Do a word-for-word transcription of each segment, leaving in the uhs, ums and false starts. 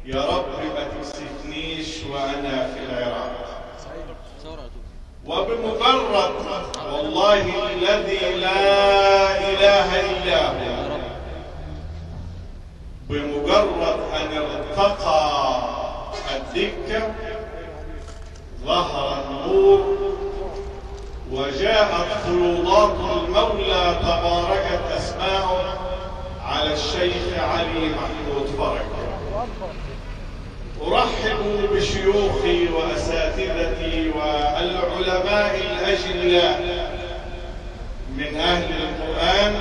يا رب ما تكسفنيش وأنا في العراق. وبمجرد والله الذي لا إله إلا هو، بمجرد أن ارتقى الدكة ظهر النور وجاءت فيوضات المولى تباركت أسماؤه على الشيخ علي محمود فرج. أرحب بشيوخي وأساتذتي والعلماء الأجلاء من أهل القرآن،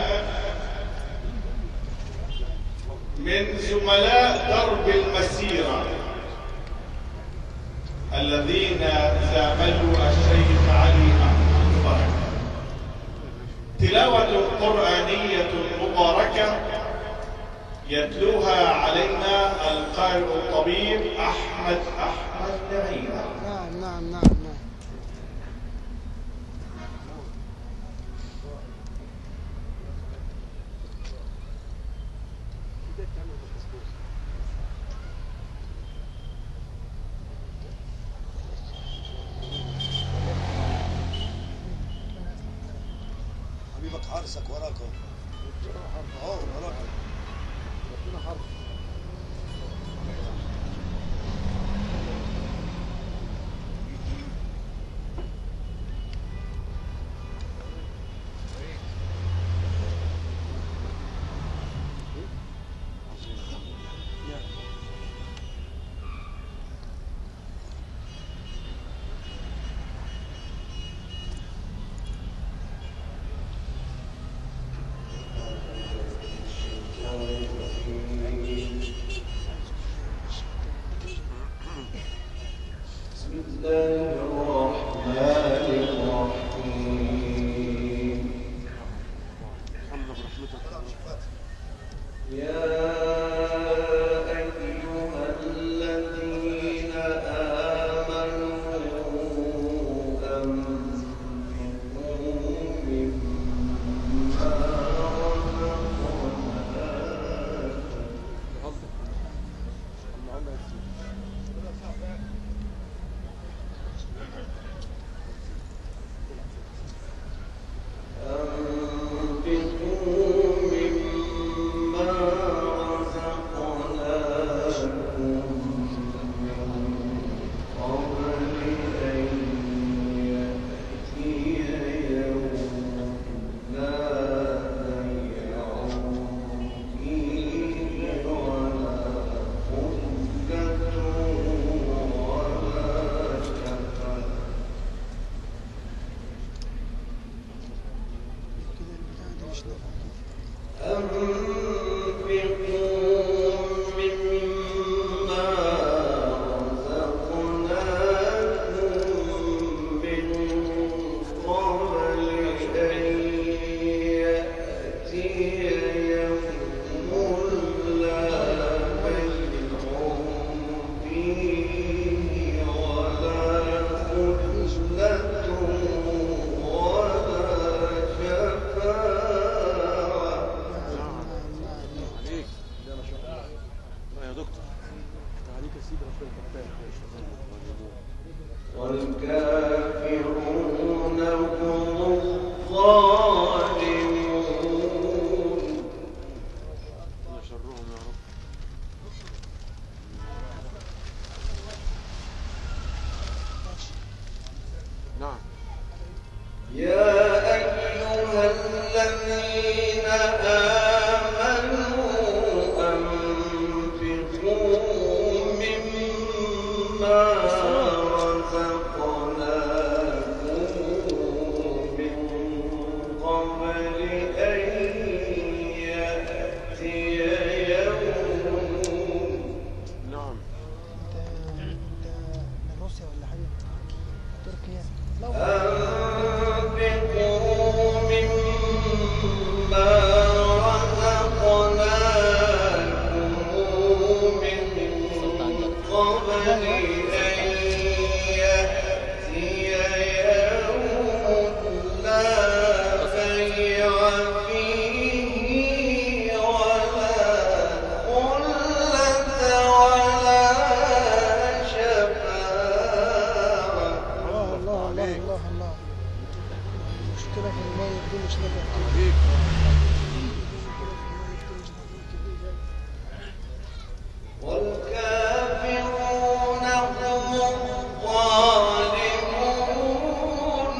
من زملاء درب المسيرة الذين زاملوا الشيخ علي محمود فرج. تلاوة قرآنية مباركة يتلوها علينا القارئ الطبيب أحمد أحمد نعيمة. نعم نعم نعم نعم. حبيبك حارسك وراك اهو وراك. ربنا حارس. ولا والكافرون هم الظالمون.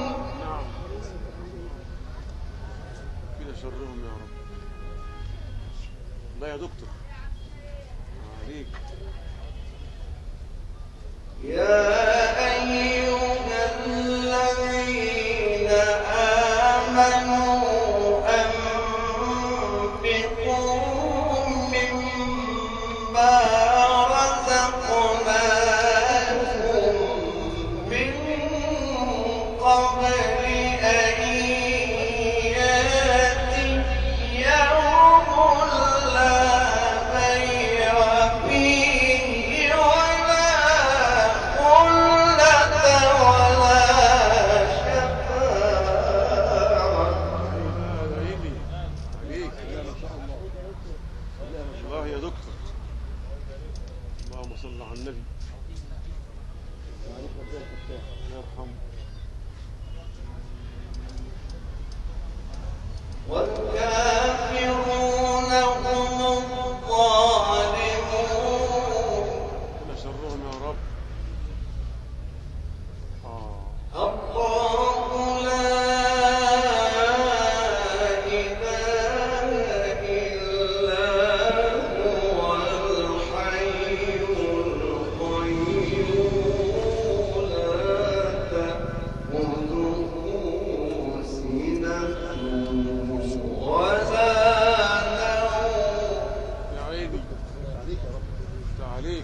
كده شرهم يا رب. لا يا دكتور عليك. يا أيها الذين آمنوا أنفقوا مما رزقناكم من قبل أن يأتي يوم لا بيع فيه ولا خلة ولا شفاعة. عليك عليك. الله يا دكتور. اللهم صل على النبي. الله يرحمه. والكافرون هم الظالمون. كده شرهم يا رب. آه. الله لا إله إلا هو الحي القيوم لا تأخذه سنة ولا نوم. يا عيني. تعاليك.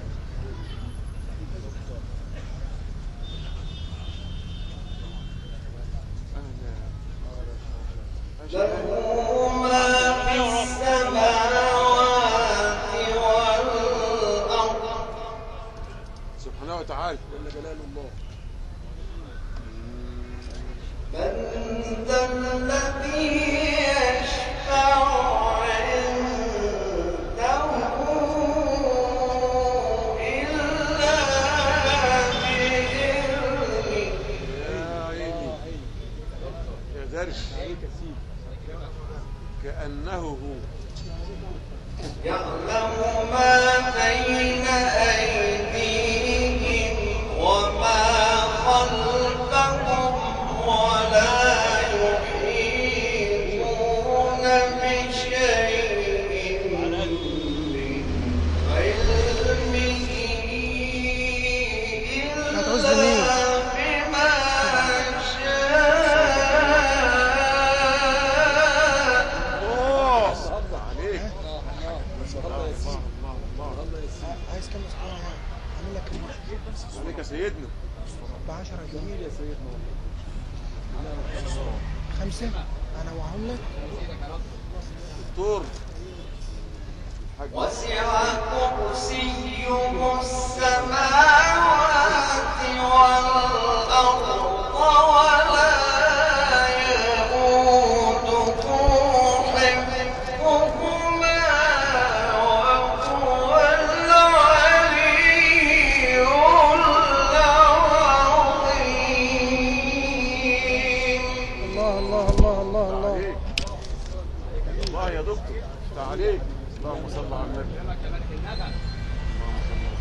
له ما في السماوات والأرض. سبحانه وتعالى جل جلال الله. من ذا الذي يشفع عنده إلا بإذنه. يا عيني يا درش. كأنه هو. يعلم ما بين أيديهم وما خلفهم ولا يحيطون بشيء من علمه إلا بما شاء. الله عليك. الله الله. عايز كم اسبوع؟ اعمل لك كم واحد؟ عليك يا سيدنا. ب عشرة جنيه يا سيدنا. خمسة انا وعهم لك. دكتور وسع كرسيه السماوات والأرض ولا يئوده حفظهما وهو العلي العظيم. الله الله الله الله الله. عليك. الله يا دكتور. تعاليك. اللهم صل على النبي. اللهم صل على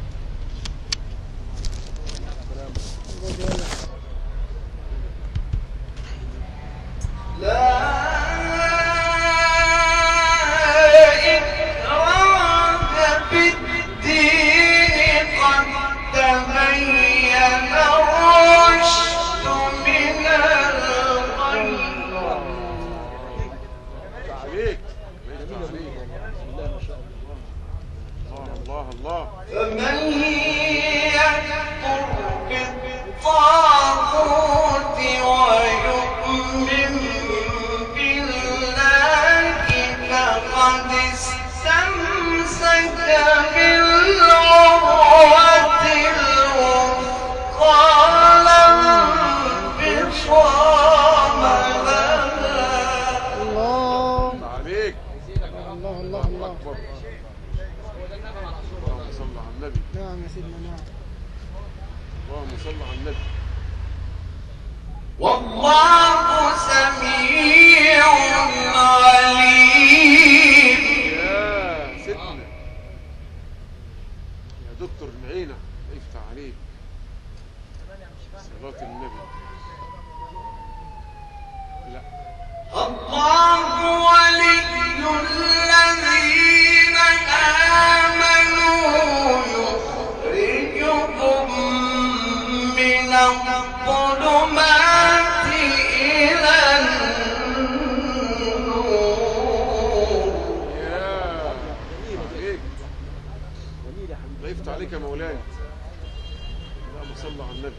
النبي. لا إكراه في الدين قد تبين الرشد من الغي. تعاليك. الله الله. فمن يكفر بالطاغوت ويؤمن بالله فقد استمسك بالعروة الوثقى لا انفصام لها. الله تعاليك. الله الله الله. أكبر. اللهم صل على النبي. نعم يا سيدنا نعم. اللهم صل على النبي. والله سميع عليم. يا سيدنا يا دكتور العينة يفتح عليك صلاة النبي. لا الله ولي الذين آمنوا يخرجهم من الظلمات إلى النور. يا عليك الله يفتح عليك يا مولاي. اللهم صل على النبي.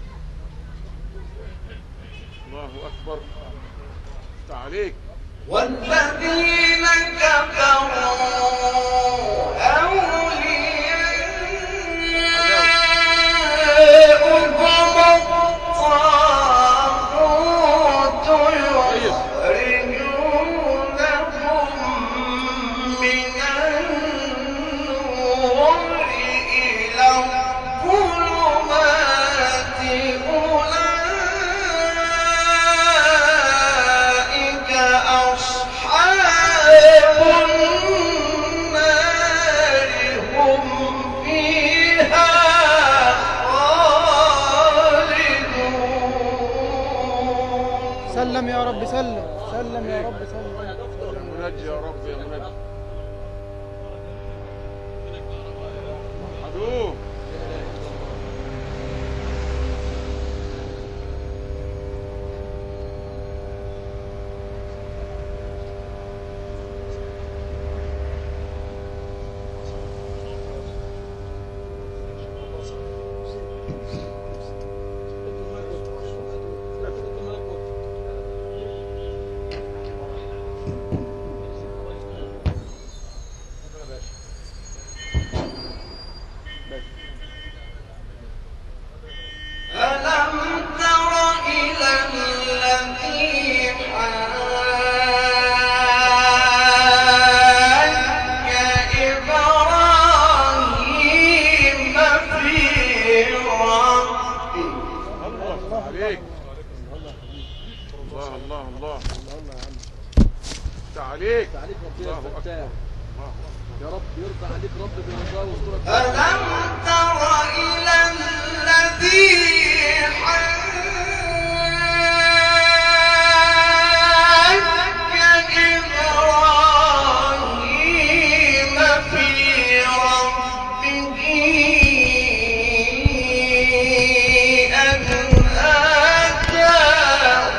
الله أكبر يفتح عليك. والذين كفروا أولياؤهم الطاغوت يخرجونهم من النور إلى الظلمات. أولئك أصحاب النار هم فيها خالدون. سلم يا رب سلم سلم يا رب سلم. يا منجي يا رب يا منجي. وحدوه. ألم تر إلى الذي حاج إبراهيم في ربه. الله عليك. الله الله الله يفتح عليك. عليك ربنا الله أكبر. الفتاح. الله يا رب يرضى عليك رب برضاه ويسترك. ألم تر إلى الذي حاج إبراهيم في ربه أن آتاه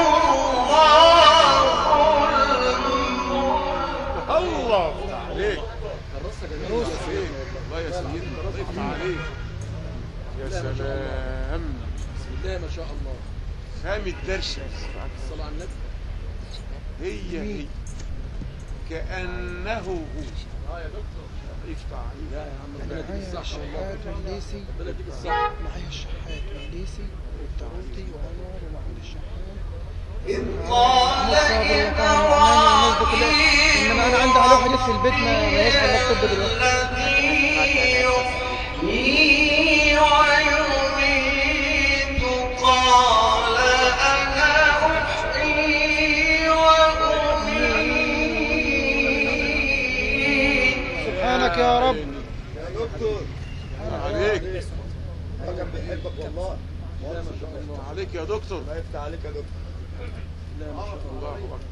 الله الملك. الله عليك. الرصه جميله الله يا سيدي. الله يا سيدي. الله يفتح عليك. يا سلام. بسم الله ما شاء الله. فهم الدرشة. الصلاه على النبي. هي هي كأنه هو. اه يا دكتور. يفتح عليك. لا يا عم ربنا يديك معايا الصحه والله. الشحات والليسي ربنا يديك الصحه. معايا الشحات والليسي والتروتي وانور ومحمود الشحات. إذ قال إبراهيم انما انا عندي على واحد في البيت ما ماليش على اللابتوب دلوقتي. الذي يحيي ويميت قال أنا أحيي وأميت. سبحانك يا رب. يا دكتور عليك. هو كان بيحبك والله. لا ما شاء الله. عليك يا دكتور. الله يفتح عليك يا دكتور. لا ما شاء الله. الله أكبر.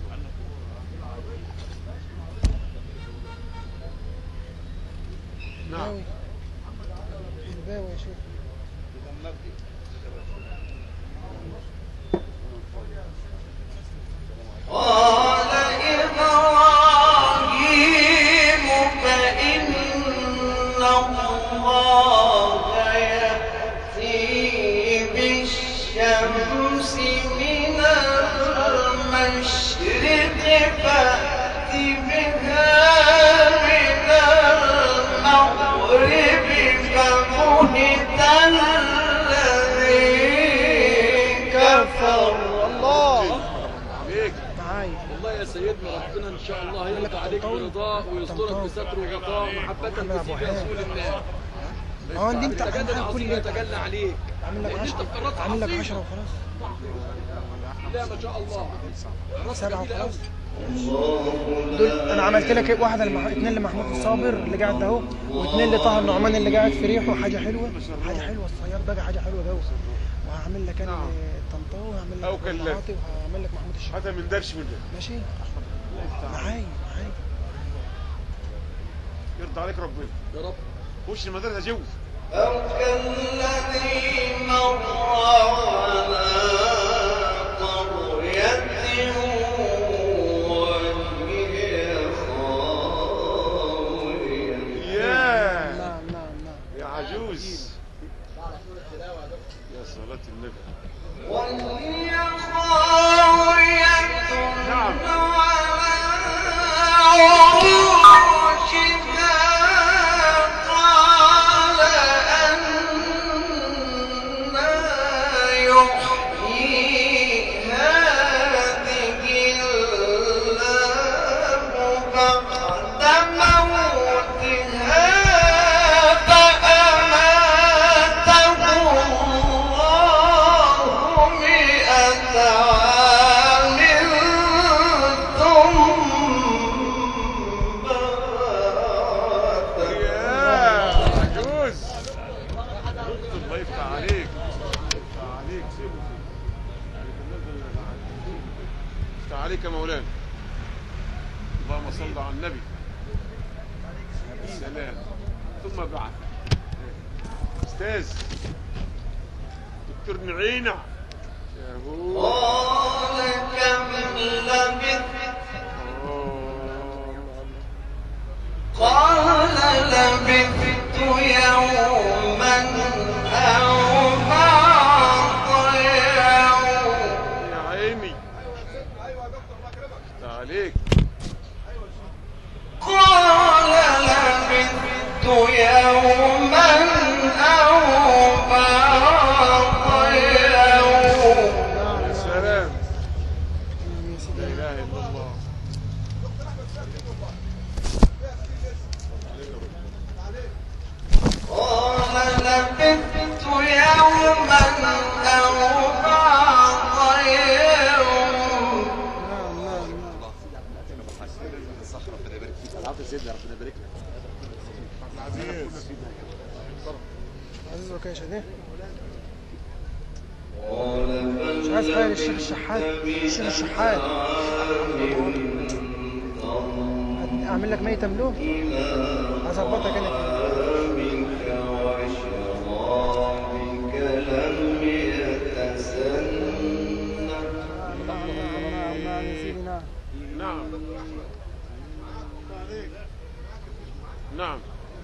نعم. الباوي الباوي يا شيخ. قال إبراهيم فإن الله يأتي بالشمس من المشرق فأت بها من المغرب فبهت الذي كفر. الله عليك. معايا. والله يا سيدنا ربنا ان شاء الله يرضى عليك برضاه ويسترك بستره وغطاء محبة بسيد رسول الله. اه دي انت التجلي عامل كل العظيم اللي انت يتجلى عليك. عامل لك لأن أنت عشرة قررت عامل لك عظيم. عشرة وخلاص. لا ما شاء الله. سبعة وخلاص. دول انا عملت لك ايه؟ واحده لمح... اتنين لمحمود الصابر اللي قاعد ده اهو، واثنين لطه النعمان اللي قاعد في ريحه. حاجه حلوه، حاجه حلوه الصياد بقى، حاجه حلوه جو. وهعمل لك انا طنطاوي، وهعمل أو لك كلام. المعاطي، وهعمل لك محمود الشيخ. هذا من درش من ده. ماشي معايا معايا. يرضى عليك ربنا. يا رب. خش المدرسه جوز. أو كالذي مر على قرية وهي خاوية. يا نعم نعم نعم. يا عجوز. يا صلاة النبي. وهي خاوية نعم. على عروشها قال أنى يحيي هذه الله بعد موتها فأماته الله مئة عام ثم بعثه. يا عجوز. الله يفتح عليك. يفتح عليك سيبه سيبه. يفتح عليك يا مولانا. اللهم صل على النبي. السلام. ثم بعد. استاذ دكتور نعينع. يا هو. قال كم لبثت قال لبثت يوما أو بعض يوم يا عيني. يفتح عليك. قال لبثت يوما أو بعض يوم يا سلام. يا سيدي. لا اله الا الله. قال لبثت يوما أو بعض يوم نعم نعم نعم. عزيز وكاشة دي مش عايز حاجة للشيخ الشحات. الشيخ الشحات اعمل لك ميتة ملوك، هظبطك انا كده. منك وشرابك لم يتسنى. نعم نعم نعم يا سيدي نعم. نعم. نعم.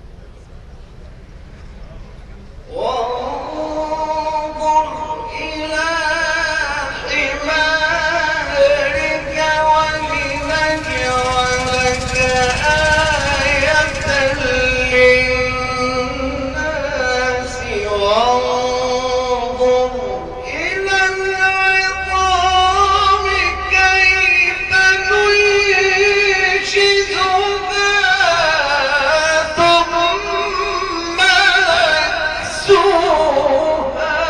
وانظر إلى حمارك ولنجعلك آية للناس وانظر إلى العظام كيف ننشزها ثم نكسوها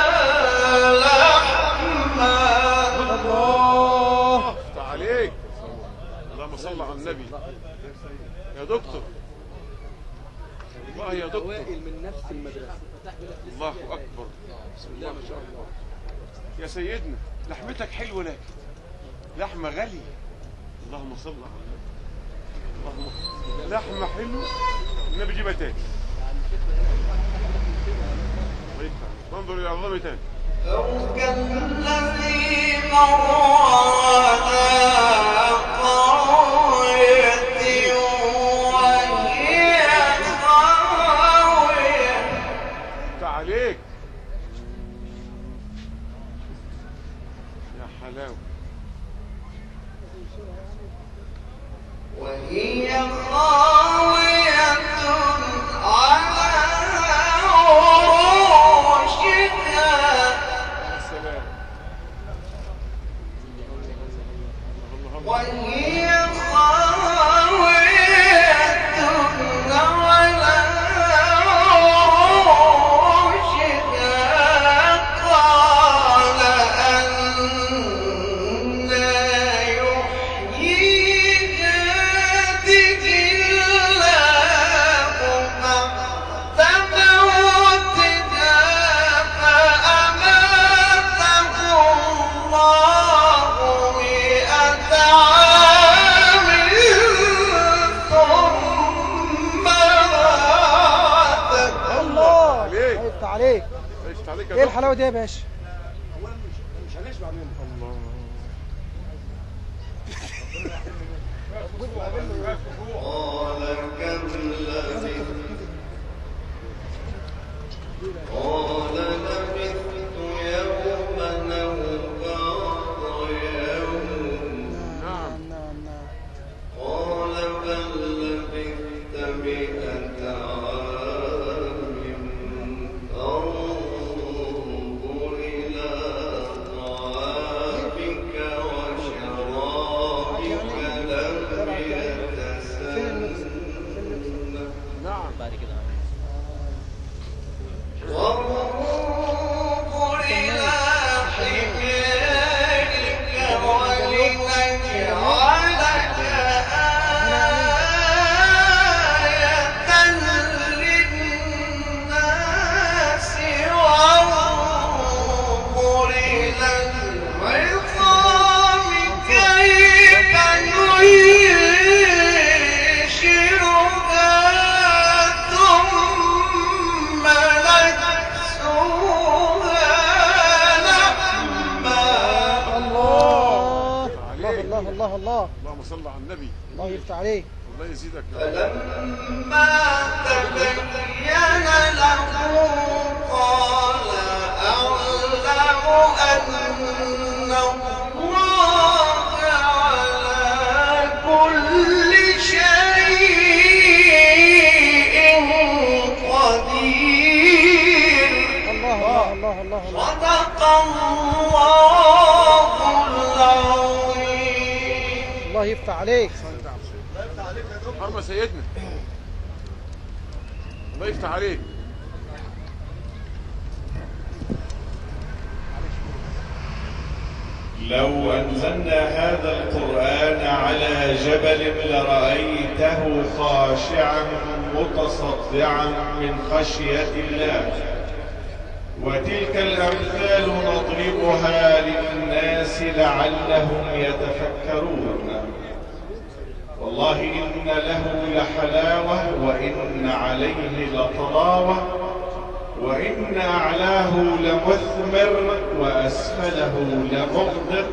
لحما. الله يفتح عليك. اللهم صل على النبي. يا دكتور. الله يا دكتور. أوائل من نفس المدرسة. الله اكبر. بسم الله ما شاء الله. يا سيدنا لحمتك حلوه لكن لحمه غاليه. اللهم صل على النبي. اللهم لحمه حلوه. النبي جيبها تاني. الله يفتح عليك. وانظر الى عظامي تاني. أو كالذي مر على قرية وهي خاوية. يفتح عليك. يا حلاوه. وهي خاوية على عروشها يا سلام. الله الله. وهي خاوية على عروشها عليك. الله يفتح عليك يا ايه دكتور. الحلاوه دي يا باشا؟ مش هنشبع منه. الله. قال كم لبثت قال لبثت يوما أو بعض يوم نعم نعم نعم. قال بل لبثت مئة عام انظر إلى طعامك وشرابك لم يتسنه نعم. وانظر إلى حمارك ولنجعلك آية للناس وانظر إلى العظام كيف ننشرها ثم نكسوها لحما الله الله الله الله الله. اللهم صل على النبي. الله يفتح عليك. الله يزيدك يا رب. فلما تبين له قال أعلم أن الله على كل شيء قدير. الله الله الله الله الله. صدق الله العظيم. الله يفتح عليك. حرمة سيدنا. الله يفتح عليك. لو أنزلنا هذا القرآن على جبل لرأيته خاشعا متصدعا من خشية الله. وتلك الأمثال نضربها للناس لعلهم يتفكرون. والله إن له لحلاوة وإن عليه لطراوة وإن أعلاه لمثمر وأسفله لمغدق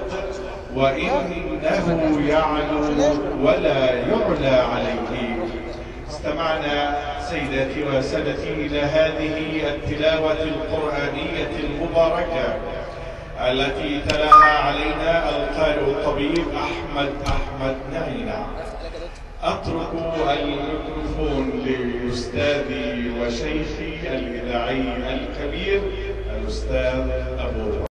وإنه يعلو ولا يعلى عليه. استمعنا سيداتي وسادتي إلى هذه التلاوة القرآنية المباركة التي تلاها علينا القارئ الطبيب أحمد أحمد نعينا. أترك الميكروفون لأستاذي وشيخي الإذاعي الكبير الأستاذ أبو